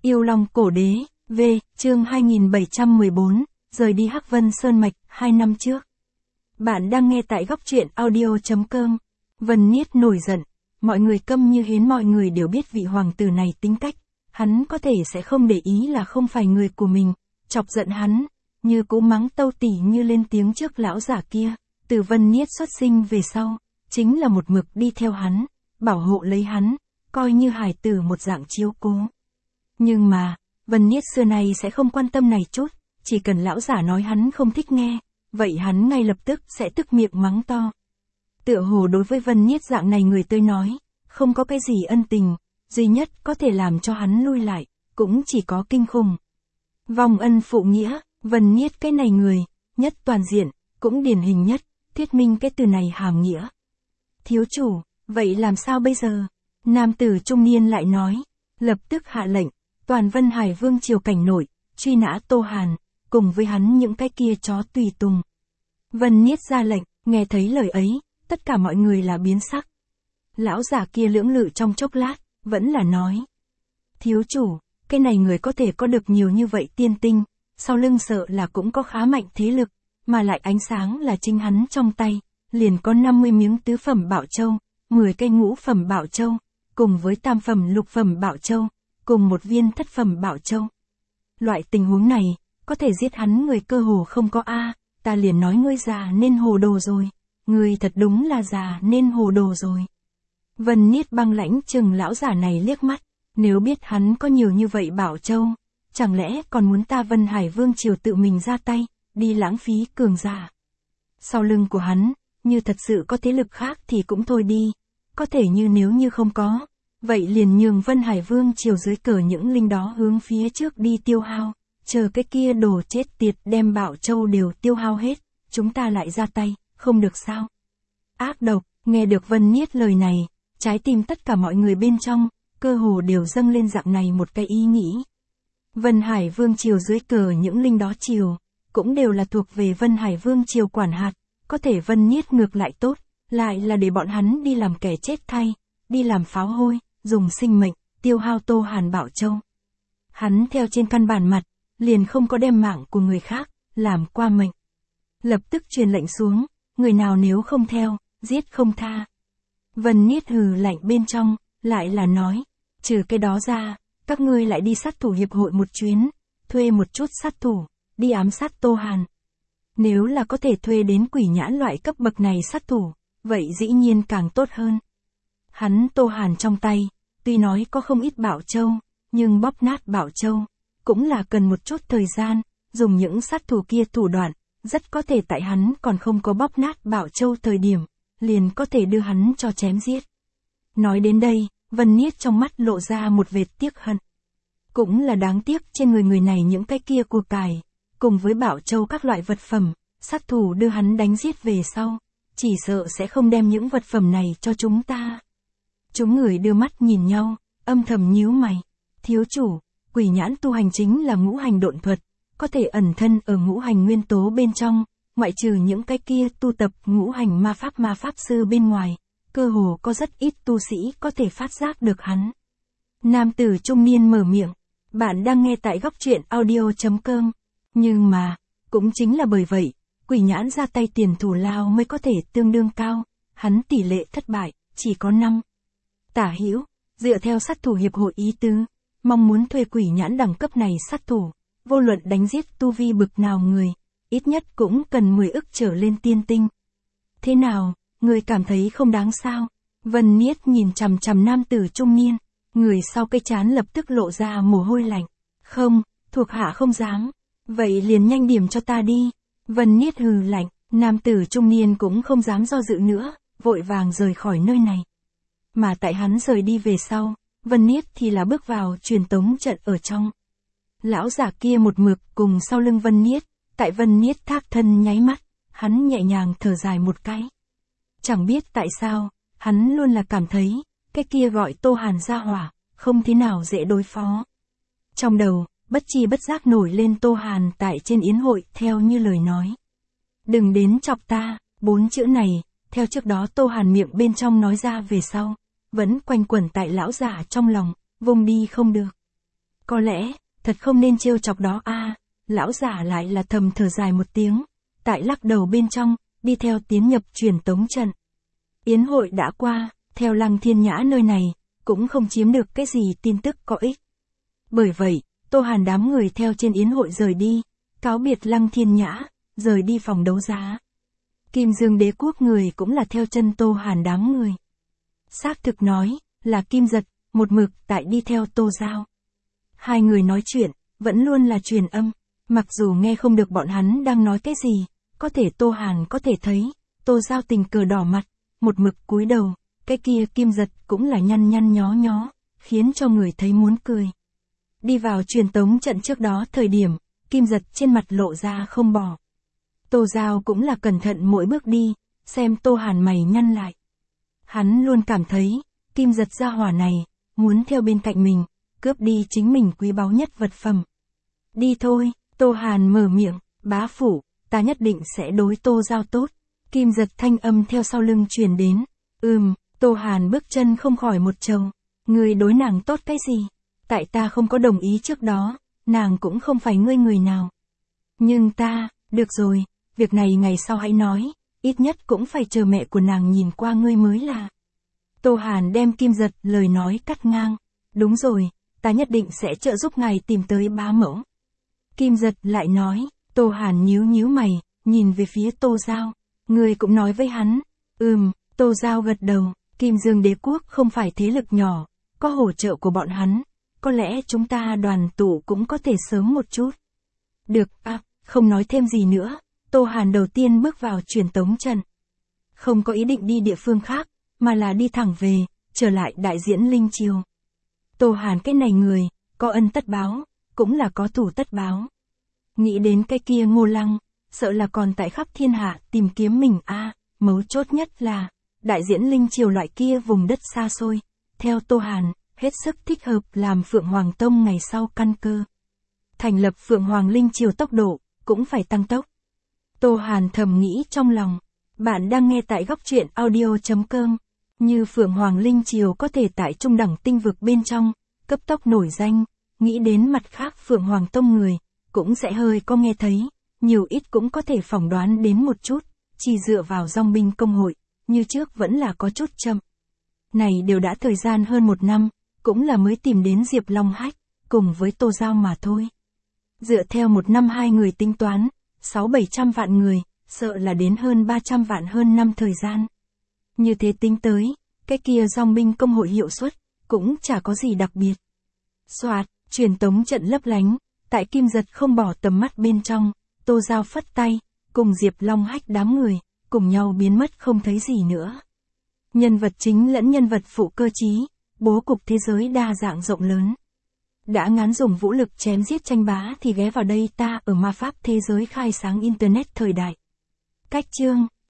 Yêu Long Cổ Đế, V, chương 2714, rời đi Hắc Vân Sơn Mạch, 2 năm trước. Bạn đang nghe tại góc truyện audio.com. Vân Niết nổi giận, mọi người câm như hến, mọi người đều biết vị hoàng tử này tính cách, hắn có thể sẽ không để ý là không phải người của mình, chọc giận hắn, như cú mắng tâu tỉ như lên tiếng trước lão giả kia, từ Vân Niết xuất sinh về sau, chính là một mực đi theo hắn, bảo hộ lấy hắn, coi như hài tử một dạng chiếu cố. Nhưng mà, Vân Niết xưa nay sẽ không quan tâm này chút, chỉ cần lão giả nói hắn không thích nghe, vậy hắn ngay lập tức sẽ tức miệng mắng to. Tựa hồ đối với Vân Niết dạng này người tới nói, không có cái gì ân tình, duy nhất có thể làm cho hắn lui lại, cũng chỉ có kinh khủng. Vong ân phụ nghĩa, Vân Niết cái này người, nhất toàn diện, cũng điển hình nhất, thuyết minh cái từ này hàm nghĩa. Thiếu chủ, vậy làm sao bây giờ? Nam tử trung niên lại nói, lập tức hạ lệnh, toàn Vân Hải Vương triều cảnh nội, truy nã Tô Hàn, cùng với hắn những cái kia chó tùy tùng. Vân Niết ra lệnh, nghe thấy lời ấy, tất cả mọi người là biến sắc. Lão giả kia lưỡng lự trong chốc lát, vẫn là nói. Thiếu chủ, cái này người có thể có được nhiều như vậy tiên tinh, sau lưng sợ là cũng có khá mạnh thế lực, mà lại ánh sáng là chính hắn trong tay, liền có 50 miếng tứ phẩm bảo châu, 10 cây ngũ phẩm bảo châu, cùng với tam phẩm lục phẩm bảo châu, cùng một viên thất phẩm bảo châu. Loại tình huống này, có thể giết hắn người cơ hồ không có a, ta liền nói ngươi già nên hồ đồ rồi, ngươi thật đúng là già nên hồ đồ rồi. Vân Niết băng lãnh chừng lão giả này liếc mắt, nếu biết hắn có nhiều như vậy bảo châu, chẳng lẽ còn muốn ta Vân Hải Vương triều tự mình ra tay, đi lãng phí cường giả. Sau lưng của hắn, như thật sự có thế lực khác thì cũng thôi đi, có thể như nếu như không có, vậy liền nhường Vân Hải Vương triều dưới cờ những linh đó hướng phía trước đi tiêu hao, chờ cái kia đồ chết tiệt đem bảo châu đều tiêu hao hết, chúng ta lại ra tay, không được sao? Ác độc, nghe được Vân Niết lời này, trái tim tất cả mọi người bên trong, cơ hồ đều dâng lên dạng này một cái ý nghĩ. Vân Hải Vương triều dưới cờ những linh đó triều, cũng đều là thuộc về Vân Hải Vương triều quản hạt, có thể Vân Niết ngược lại tốt, lại là để bọn hắn đi làm kẻ chết thay, đi làm pháo hôi, dùng sinh mệnh, tiêu hao Tô Hàn bảo châu. Hắn theo trên căn bản mặt, liền không có đem mạng của người khác, làm qua mệnh. Lập tức truyền lệnh xuống, người nào nếu không theo, giết không tha. Vân Niết hừ lạnh bên trong, lại là nói, trừ cái đó ra, các ngươi lại đi sát thủ hiệp hội một chuyến, thuê một chút sát thủ, đi ám sát Tô Hàn. Nếu là có thể thuê đến quỷ nhãn loại cấp bậc này sát thủ, vậy dĩ nhiên càng tốt hơn. Hắn Tô Hàn trong tay, tuy nói có không ít bảo châu, nhưng bóp nát bảo châu, cũng là cần một chút thời gian, dùng những sát thủ kia thủ đoạn, rất có thể tại hắn còn không có bóp nát bảo châu thời điểm, liền có thể đưa hắn cho chém giết. Nói đến đây, Vân Niết trong mắt lộ ra một vệt tiếc hận. Cũng là đáng tiếc trên người này những cái kia của cải, cùng với bảo châu các loại vật phẩm, sát thủ đưa hắn đánh giết về sau, chỉ sợ sẽ không đem những vật phẩm này cho chúng ta. Chúng người đưa mắt nhìn nhau, âm thầm nhíu mày. Thiếu chủ, quỷ nhãn tu hành chính là ngũ hành độn thuật, có thể ẩn thân ở ngũ hành nguyên tố bên trong, ngoại trừ những cái kia tu tập ngũ hành ma pháp sư bên ngoài, cơ hồ có rất ít tu sĩ có thể phát giác được hắn. Nam tử trung niên mở miệng, bạn đang nghe tại góc truyện audio.com, nhưng mà, cũng chính là bởi vậy, quỷ nhãn ra tay tiền thù lao mới có thể tương đương cao, hắn tỷ lệ thất bại, chỉ có 5. Tả hữu, dựa theo sát thủ hiệp hội ý tứ, mong muốn thuê quỷ nhãn đẳng cấp này sát thủ, vô luận đánh giết tu vi bực nào người, ít nhất cũng cần 10 ức trở lên tiên tinh. Thế nào, người cảm thấy không đáng sao? Vân Niết nhìn chằm chằm nam tử trung niên, người sau cái trán lập tức lộ ra mồ hôi lạnh. Không, thuộc hạ không dám. Vậy liền nhanh điểm cho ta đi. Vân Niết hừ lạnh, nam tử trung niên cũng không dám do dự nữa, vội vàng rời khỏi nơi này. Mà tại hắn rời đi về sau, Vân Niết thì là bước vào truyền tống trận ở trong. Lão giả kia một mực cùng sau lưng Vân Niết, tại Vân Niết thác thân nháy mắt, hắn nhẹ nhàng thở dài một cái. Chẳng biết tại sao, hắn luôn là cảm thấy, cái kia gọi Tô Hàn ra hỏa, không thế nào dễ đối phó. Trong đầu, bất chi bất giác nổi lên Tô Hàn tại trên yến hội theo như lời nói. Đừng đến chọc ta, 4 chữ này, theo trước đó Tô Hàn miệng bên trong nói ra về sau, vẫn quanh quẩn tại lão giả trong lòng, vùng đi không được. Có lẽ, thật không nên trêu chọc đó a. Lão giả lại là thầm thở dài một tiếng, tại lắc đầu bên trong, đi theo tiến nhập truyền tống trận. Yến hội đã qua, theo Lăng Thiên Nhã nơi này, cũng không chiếm được cái gì tin tức có ích. Bởi vậy, Tô Hàn đám người theo trên yến hội rời đi, cáo biệt Lăng Thiên Nhã, rời đi phòng đấu giá. Kim Dương Đế Quốc người cũng là theo chân Tô Hàn đám người. Xác thực nói, là Kim Giật, một mực tại đi theo Tô Giao. Hai người nói chuyện, vẫn luôn là truyền âm, mặc dù nghe không được bọn hắn đang nói cái gì, có thể Tô Hàn có thể thấy, Tô Giao tình cờ đỏ mặt, một mực cúi đầu, cái kia Kim Giật cũng là nhăn nhăn nhó nhó, khiến cho người thấy muốn cười. Đi vào truyền tống trận trước đó thời điểm, Kim Giật trên mặt lộ ra không bỏ. Tô Giao cũng là cẩn thận mỗi bước đi, xem Tô Hàn mày nhăn lại. Hắn luôn cảm thấy, Kim Giật gia hỏa này, muốn theo bên cạnh mình, cướp đi chính mình quý báu nhất vật phẩm. Đi thôi, Tô Hàn mở miệng, bá phủ, ta nhất định sẽ đối Tô Giao tốt. Kim Giật thanh âm theo sau lưng truyền đến. Tô Hàn bước chân không khỏi một trầu. Người đối nàng tốt cái gì? Tại ta không có đồng ý trước đó, nàng cũng không phải ngươi người nào. Nhưng ta, được rồi, việc này ngày sau hãy nói, ít nhất cũng phải chờ mẹ của nàng nhìn qua ngươi mới là. Tô Hàn đem Kim Giật lời nói cắt ngang. Đúng rồi, ta nhất định sẽ trợ giúp ngài tìm tới bá mẫu. Kim Giật lại nói, Tô Hàn nhíu nhíu mày, nhìn về phía Tô Giao. Người cũng nói với hắn. Tô Giao gật đầu, Kim Dương Đế Quốc không phải thế lực nhỏ, có hỗ trợ của bọn hắn, có lẽ chúng ta đoàn tụ cũng có thể sớm một chút. Được, không nói thêm gì nữa, Tô Hàn đầu tiên bước vào truyền tống trận. Không có ý định đi địa phương khác, mà là đi thẳng về, trở lại đại diễn Linh Triều. Tô Hàn cái này người, có ân tất báo, cũng là có thù tất báo. Nghĩ đến cái kia Ngô Lăng, sợ là còn tại khắp thiên hạ tìm kiếm mình mấu chốt nhất là, đại diễn Linh Triều loại kia vùng đất xa xôi, theo Tô Hàn, hết sức thích hợp làm Phượng Hoàng Tông ngày sau căn cơ. Thành lập Phượng Hoàng Linh Triều tốc độ, cũng phải tăng tốc. Tô Hàn thầm nghĩ trong lòng, bạn đang nghe tại góc truyện audio.com, như Phượng Hoàng Linh Triều có thể tại trung đẳng tinh vực bên trong, cấp tốc nổi danh, nghĩ đến mặt khác Phượng Hoàng Tông người, cũng sẽ hơi có nghe thấy, nhiều ít cũng có thể phỏng đoán đến một chút, chỉ dựa vào dòng binh công hội, như trước vẫn là có chút chậm. Này đều đã thời gian hơn 1 năm, cũng là mới tìm đến Diệp Long Hách, cùng với Tô Giao mà thôi. Dựa theo 1 năm 2 người tính toán, 600-700 vạn người, sợ là đến hơn 300 vạn hơn năm thời gian. Như thế tính tới, cái kia dòng binh công hội hiệu suất, cũng chả có gì đặc biệt. Soạt, truyền tống trận lấp lánh, tại Kim Giật không bỏ tầm mắt bên trong, Tô Giao phất tay, cùng Diệp Long Hách đám người, cùng nhau biến mất không thấy gì nữa. Nhân vật chính lẫn nhân vật phụ cơ trí, bố cục thế giới đa dạng rộng lớn. Đã ngán dùng vũ lực chém giết tranh bá thì ghé vào đây ta ở ma pháp thế giới khai sáng Internet thời đại. Cách chương